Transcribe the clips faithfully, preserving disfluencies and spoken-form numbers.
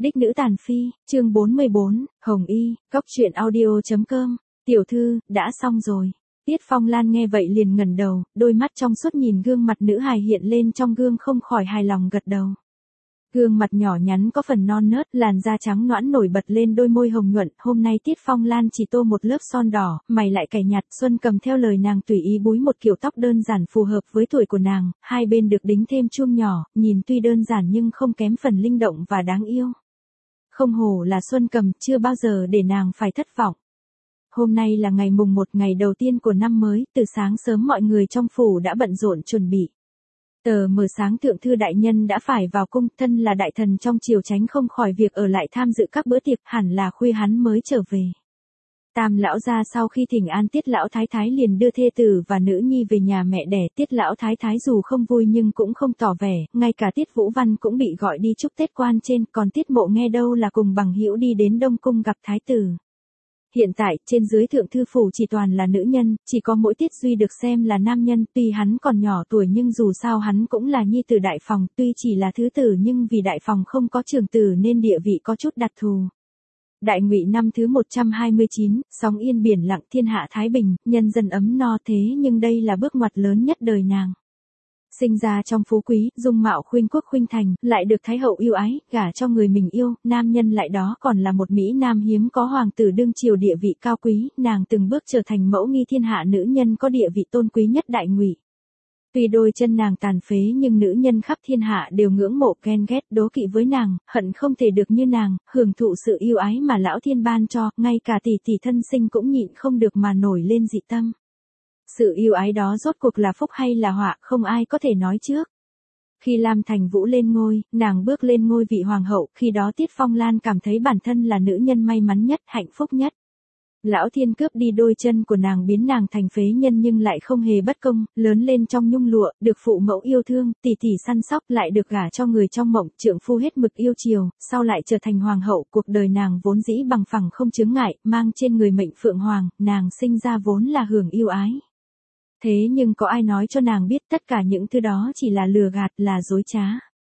Đích nữ tàn phi, chương bốn mươi bốn, Hồng Y, Cốc truyện audio.com, tiểu thư, đã xong rồi. Tiết Phong Lan nghe vậy liền ngẩng đầu, đôi mắt trong suốt nhìn gương mặt nữ hài hiện lên trong gương không khỏi hài lòng gật đầu. Gương mặt nhỏ nhắn có phần non nớt, làn da trắng nõn nổi bật lên đôi môi hồng nhuận, hôm nay Tiết Phong Lan chỉ tô một lớp son đỏ, mày lại cày nhạt, Xuân Cầm theo lời nàng tùy ý búi một kiểu tóc đơn giản phù hợp với tuổi của nàng, hai bên được đính thêm chuông nhỏ, nhìn tuy đơn giản nhưng không kém phần linh động và đáng yêu. Không hổ là Xuân Cầm, chưa bao giờ để nàng phải thất vọng. Hôm nay là ngày mùng một, ngày đầu tiên của năm mới, từ sáng sớm mọi người trong phủ đã bận rộn chuẩn bị. Tờ mờ sáng thượng thư đại nhân đã phải vào cung, thân là đại thần trong triều tránh không khỏi việc ở lại tham dự các bữa tiệc, hẳn là khuya hắn mới trở về. Tam lão gia sau khi thỉnh an Tiết lão thái thái liền đưa thê tử và nữ nhi về nhà mẹ đẻ. Tiết lão thái thái dù không vui nhưng cũng không tỏ vẻ, ngay cả Tiết Vũ Văn cũng bị gọi đi chúc Tết quan trên, còn Tiết Mộ nghe đâu là cùng bằng hữu đi đến Đông cung gặp thái tử. Hiện tại, trên dưới thượng thư phủ chỉ toàn là nữ nhân, chỉ có mỗi Tiết Duy được xem là nam nhân, tuy hắn còn nhỏ tuổi nhưng dù sao hắn cũng là nhi tử đại phòng, tuy chỉ là thứ tử nhưng vì đại phòng không có trưởng tử nên địa vị có chút đặc thù. Đại Ngụy năm thứ một trăm hai mươi chín, sóng yên biển lặng, thiên hạ thái bình, nhân dân ấm no, thế nhưng đây là bước ngoặt lớn nhất đời nàng. Sinh ra trong phú quý, dung mạo khuynh quốc khuynh thành, lại được thái hậu yêu ái, gả cho người mình yêu, nam nhân lại đó còn là một mỹ nam hiếm có hoàng tử đương triều địa vị cao quý, nàng từng bước trở thành mẫu nghi thiên hạ nữ nhân có địa vị tôn quý nhất Đại Ngụy. Tuy đôi chân nàng tàn phế nhưng nữ nhân khắp thiên hạ đều ngưỡng mộ, ghen ghét, đố kỵ với nàng, hận không thể được như nàng, hưởng thụ sự yêu ái mà lão thiên ban cho, ngay cả tỷ tỷ thân sinh cũng nhịn không được mà nổi lên dị tâm. Sự yêu ái đó rốt cuộc là phúc hay là họa, không ai có thể nói trước. Khi Lam Thành Vũ lên ngôi, nàng bước lên ngôi vị hoàng hậu, khi đó Tiết Phong Lan cảm thấy bản thân là nữ nhân may mắn nhất, hạnh phúc nhất. Lão thiên cướp đi đôi chân của nàng biến nàng thành phế nhân nhưng lại không hề bất công, lớn lên trong nhung lụa, được phụ mẫu yêu thương, tỉ tỉ săn sóc, lại được gả cho người trong mộng, trượng phu hết mực yêu chiều, sau lại trở thành hoàng hậu, cuộc đời nàng vốn dĩ bằng phẳng không chướng ngại, mang trên người mệnh phượng hoàng, nàng sinh ra vốn là hưởng yêu ái. Thế nhưng có ai nói cho nàng biết tất cả những thứ đó chỉ là lừa gạt, là dối trá.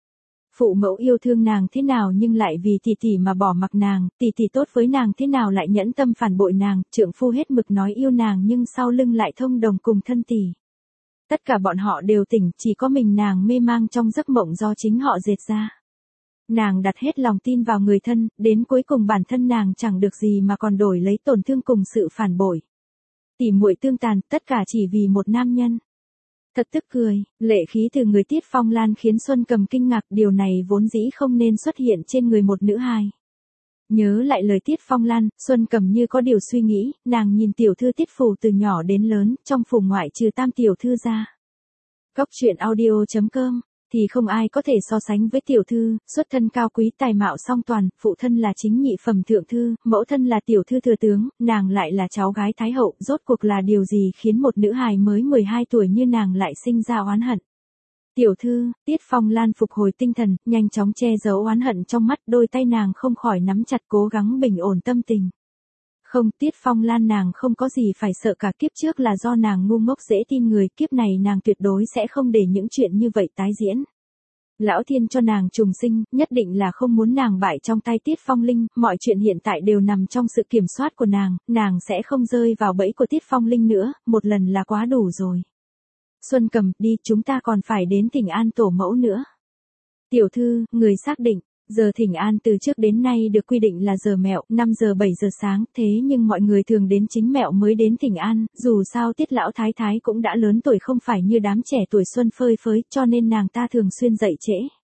Phụ mẫu yêu thương nàng thế nào nhưng lại vì tỷ tỷ mà bỏ mặc nàng, tỷ tỷ tốt với nàng thế nào lại nhẫn tâm phản bội nàng, trượng phu hết mực nói yêu nàng nhưng sau lưng lại thông đồng cùng thân tỷ. Tất cả bọn họ đều tỉnh, chỉ có mình nàng mê mang trong giấc mộng do chính họ dệt ra. Nàng đặt hết lòng tin vào người thân, đến cuối cùng bản thân nàng chẳng được gì mà còn đổi lấy tổn thương cùng sự phản bội. Tỉ muội tương tàn, tất cả chỉ vì một nam nhân. Thật tức cười, lệ khí từ người Tiết Phong Lan khiến Xuân Cầm kinh ngạc, điều này vốn dĩ không nên xuất hiện trên người một nữ hài. Nhớ lại lời Tiết Phong Lan, Xuân Cầm như có điều suy nghĩ, nàng nhìn tiểu thư Tiết phủ từ nhỏ đến lớn, trong phủ ngoại trừ tam tiểu thư ra. Cốc truyện audio.com thì không ai có thể so sánh với tiểu thư, xuất thân cao quý tài mạo song toàn, phụ thân là chính nhị phẩm thượng thư, mẫu thân là tiểu thư thừa tướng, nàng lại là cháu gái thái hậu, rốt cuộc là điều gì khiến một nữ hài mới mười hai tuổi như nàng lại sinh ra oán hận. Tiểu thư, Tiết Phong Lan phục hồi tinh thần, nhanh chóng che giấu oán hận trong mắt, đôi tay nàng không khỏi nắm chặt cố gắng bình ổn tâm tình. Không, Tiết Phong Lan nàng không có gì phải sợ cả, kiếp trước là do nàng ngu ngốc dễ tin người, kiếp này nàng tuyệt đối sẽ không để những chuyện như vậy tái diễn. Lão thiên cho nàng trùng sinh, nhất định là không muốn nàng bại trong tay Tiết Phong Linh, mọi chuyện hiện tại đều nằm trong sự kiểm soát của nàng, nàng sẽ không rơi vào bẫy của Tiết Phong Linh nữa, một lần là quá đủ rồi. Xuân Cầm, đi, chúng ta còn phải đến thỉnh an tổ mẫu nữa. Tiểu thư, người xác định. Giờ thỉnh an từ trước đến nay được quy định là giờ mẹo, năm giờ bảy giờ sáng, thế nhưng mọi người thường đến chính mẹo mới đến thỉnh an, dù sao Tiết lão thái thái cũng đã lớn tuổi không phải như đám trẻ tuổi xuân phơi phới, cho nên nàng ta thường xuyên dậy trễ.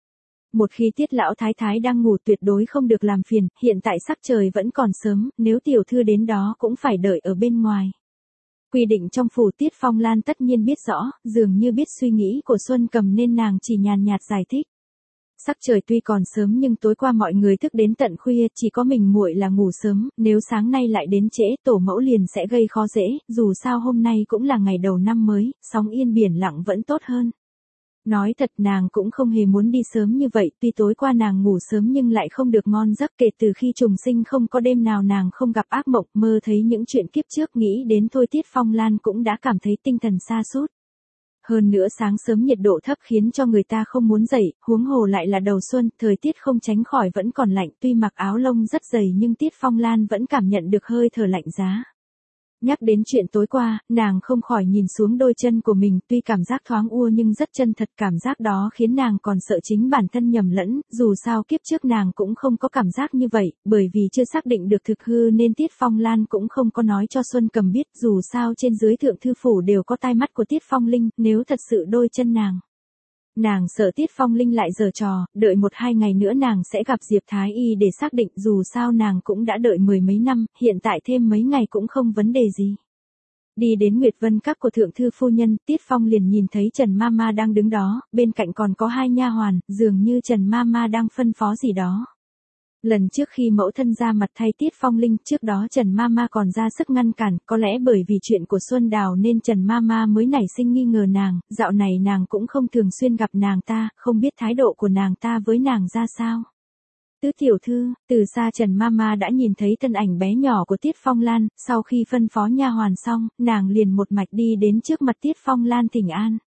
Một khi Tiết lão thái thái đang ngủ tuyệt đối không được làm phiền, hiện tại sắc trời vẫn còn sớm, nếu tiểu thư đến đó cũng phải đợi ở bên ngoài. Quy định trong phủ Tiết Phong Lan tất nhiên biết rõ, dường như biết suy nghĩ của Xuân Cầm nên nàng chỉ nhàn nhạt giải thích. Sắc trời tuy còn sớm nhưng tối qua mọi người thức đến tận khuya, chỉ có mình muội là ngủ sớm, nếu sáng nay lại đến trễ, tổ mẫu liền sẽ gây khó dễ, dù sao hôm nay cũng là ngày đầu năm mới, sóng yên biển lặng vẫn tốt hơn. Nói thật nàng cũng không hề muốn đi sớm như vậy, tuy tối qua nàng ngủ sớm nhưng lại không được ngon giấc, kể từ khi trùng sinh không có đêm nào nàng không gặp ác mộng, mơ thấy những chuyện kiếp trước, nghĩ đến thôi Tiết Phong Lan cũng đã cảm thấy tinh thần sa sút. Hơn nữa sáng sớm nhiệt độ thấp khiến cho người ta không muốn dậy, huống hồ lại là đầu xuân, thời tiết không tránh khỏi vẫn còn lạnh, tuy mặc áo lông rất dày nhưng Tiết Phong Lan vẫn cảm nhận được hơi thở lạnh giá. Nhắc đến chuyện tối qua, nàng không khỏi nhìn xuống đôi chân của mình, tuy cảm giác thoáng ua nhưng rất chân thật, cảm giác đó khiến nàng còn sợ chính bản thân nhầm lẫn, dù sao kiếp trước nàng cũng không có cảm giác như vậy, bởi vì chưa xác định được thực hư nên Tiết Phong Lan cũng không có nói cho Xuân Cầm biết, dù sao trên dưới thượng thư phủ đều có tai mắt của Tiết Phong Linh, nếu thật sự đôi chân nàng. Nàng sợ Tiết Phong Linh lại giở trò, đợi một hai ngày nữa nàng sẽ gặp Diệp Thái Y để xác định, dù sao nàng cũng đã đợi mười mấy năm, hiện tại thêm mấy ngày cũng không vấn đề gì. Đi đến Nguyệt Vân Các của thượng thư phu nhân, Tiết Phong liền nhìn thấy Trần Mama đang đứng đó, bên cạnh còn có hai nha hoàn, dường như Trần Mama đang phân phó gì đó. Lần trước khi mẫu thân ra mặt thay Tiết Phong Linh, trước đó Trần Mama còn ra sức ngăn cản, có lẽ bởi vì chuyện của Xuân Đào nên Trần Mama mới nảy sinh nghi ngờ nàng, dạo này nàng cũng không thường xuyên gặp nàng ta, không biết thái độ của nàng ta với nàng ra sao. Tứ tiểu thư, từ xa Trần Mama đã nhìn thấy thân ảnh bé nhỏ của Tiết Phong Lan, sau khi phân phó nha hoàn xong, nàng liền một mạch đi đến trước mặt Tiết Phong Lan thỉnh an.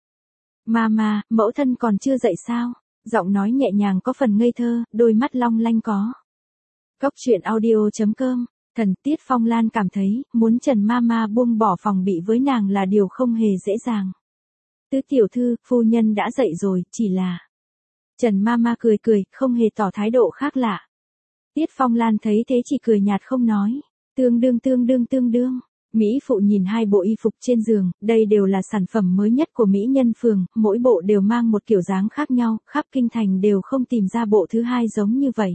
Mama, mẫu thân còn chưa dậy sao? Giọng nói nhẹ nhàng có phần ngây thơ, đôi mắt long lanh có. Cốc truyện audio chấm com, thần Tiết Phong Lan cảm thấy, muốn Trần Mama buông bỏ phòng bị với nàng là điều không hề dễ dàng. Tứ tiểu thư, phu nhân đã dậy rồi, chỉ là... Trần Mama cười cười, không hề tỏ thái độ khác lạ. Tiết Phong Lan thấy thế chỉ cười nhạt không nói. Tương đương tương đương tương đương. Mỹ phụ nhìn hai bộ y phục trên giường, đây đều là sản phẩm mới nhất của Mỹ Nhân Phường, mỗi bộ đều mang một kiểu dáng khác nhau, khắp kinh thành đều không tìm ra bộ thứ hai giống như vậy.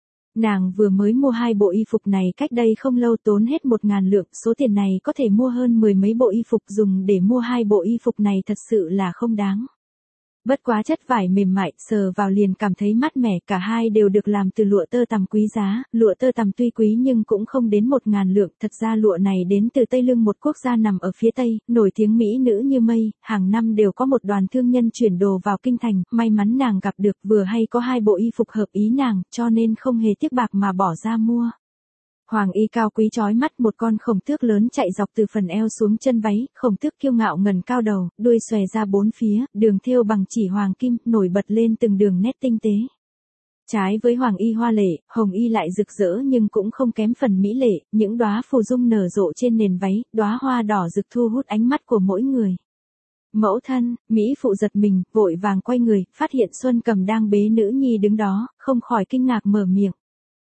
Nàng vừa mới mua hai bộ y phục này cách đây không lâu, tốn hết một ngàn lượng, số tiền này có thể mua hơn mười mấy bộ y phục, dùng để mua hai bộ y phục này thật sự là không đáng. Bất quá chất vải mềm mại, sờ vào liền cảm thấy mát mẻ, cả hai đều được làm từ lụa tơ tằm quý giá, lụa tơ tằm tuy quý nhưng cũng không đến một ngàn lượng, thật ra lụa này đến từ Tây Lương, một quốc gia nằm ở phía Tây, nổi tiếng mỹ nữ như mây, hàng năm đều có một đoàn thương nhân chuyển đồ vào kinh thành, may mắn nàng gặp được, vừa hay có hai bộ y phục hợp ý nàng, cho nên không hề tiếc bạc mà bỏ ra mua. Hoàng y cao quý chói mắt, một con khổng tước lớn chạy dọc từ phần eo xuống chân váy, khổng tước kiêu ngạo ngẩng cao đầu, đuôi xòe ra bốn phía, đường thêu bằng chỉ hoàng kim, nổi bật lên từng đường nét tinh tế. Trái với hoàng y hoa lệ, hồng y lại rực rỡ nhưng cũng không kém phần mỹ lệ, những đóa phù dung nở rộ trên nền váy, đóa hoa đỏ rực thu hút ánh mắt của mỗi người. Mẫu thân, Mỹ phụ giật mình, vội vàng quay người, phát hiện Xuân Cầm đang bế nữ nhi đứng đó, không khỏi kinh ngạc mở miệng.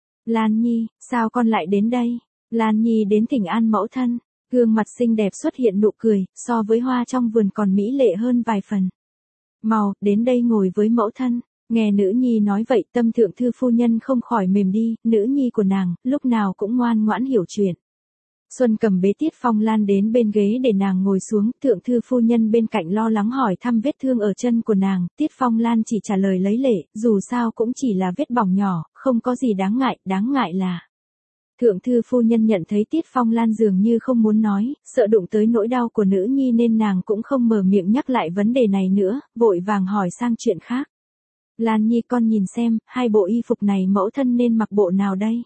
Lan Nhi, sao con lại đến đây? Lan Nhi đến thỉnh an mẫu thân, gương mặt xinh đẹp xuất hiện nụ cười, so với hoa trong vườn còn mỹ lệ hơn vài phần. Mau, đến đây ngồi với mẫu thân. Nghe nữ nhi nói vậy, tâm thượng thư phu nhân không khỏi mềm đi, nữ nhi của nàng, lúc nào cũng ngoan ngoãn hiểu chuyện. Xuân Cầm bế Tiết Phong Lan đến bên ghế để nàng ngồi xuống, thượng thư phu nhân bên cạnh lo lắng hỏi thăm vết thương ở chân của nàng, Tiết Phong Lan chỉ trả lời lấy lệ, dù sao cũng chỉ là vết bỏng nhỏ, không có gì đáng ngại, đáng ngại là... Thượng thư phu nhân nhận thấy Tiết Phong Lan dường như không muốn nói, sợ đụng tới nỗi đau của nữ nhi nên nàng cũng không mở miệng nhắc lại vấn đề này nữa, vội vàng hỏi sang chuyện khác. Lan Nhi, con nhìn xem, hai bộ y phục này mẫu thân nên mặc bộ nào đây?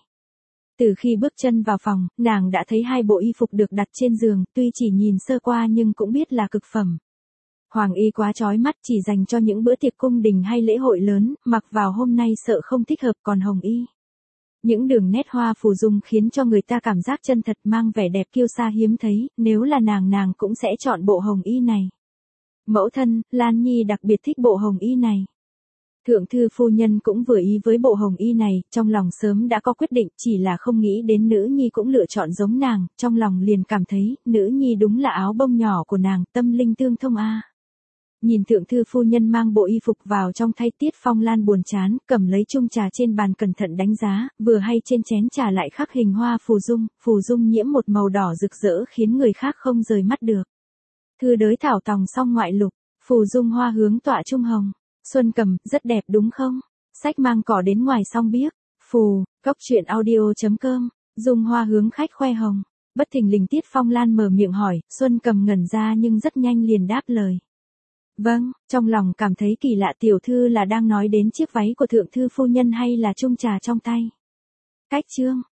Từ khi bước chân vào phòng, nàng đã thấy hai bộ y phục được đặt trên giường, tuy chỉ nhìn sơ qua nhưng cũng biết là cực phẩm. Hoàng y quá chói mắt, chỉ dành cho những bữa tiệc cung đình hay lễ hội lớn, mặc vào hôm nay sợ không thích hợp, còn hồng y. Những đường nét hoa phù dung khiến cho người ta cảm giác chân thật, mang vẻ đẹp kiêu sa hiếm thấy, nếu là nàng nàng cũng sẽ chọn bộ hồng y này. Mẫu thân, Lan Nhi đặc biệt thích bộ hồng y này. Thượng thư phu nhân cũng vừa ý với bộ hồng y này, trong lòng sớm đã có quyết định, chỉ là không nghĩ đến nữ nhi cũng lựa chọn giống nàng, trong lòng liền cảm thấy, nữ nhi đúng là áo bông nhỏ của nàng, tâm linh tương thông a. Nhìn thượng thư phu nhân mang bộ y phục vào trong thay, Tiết Phong Lan buồn chán, cầm lấy chung trà trên bàn cẩn thận đánh giá, vừa hay trên chén trà lại khắc hình hoa phù dung, phù dung nhiễm một màu đỏ rực rỡ khiến người khác không rời mắt được. Thư đới thảo tòng song ngoại lục, phù dung hoa hướng tọa trung hồng. Xuân Cầm, rất đẹp đúng không? Sách mang cỏ đến ngoài song biếc. Phù, cốc truyện audio chấm com, dung hoa hướng khách khoe hồng. Bất thình lình Tiết Phong Lan mở miệng hỏi, Xuân Cầm ngẩn ra nhưng rất nhanh liền đáp lời. Vâng, trong lòng cảm thấy kỳ lạ, tiểu thư là đang nói đến chiếc váy của thượng thư phu nhân hay là chung trà trong tay? Cách chương.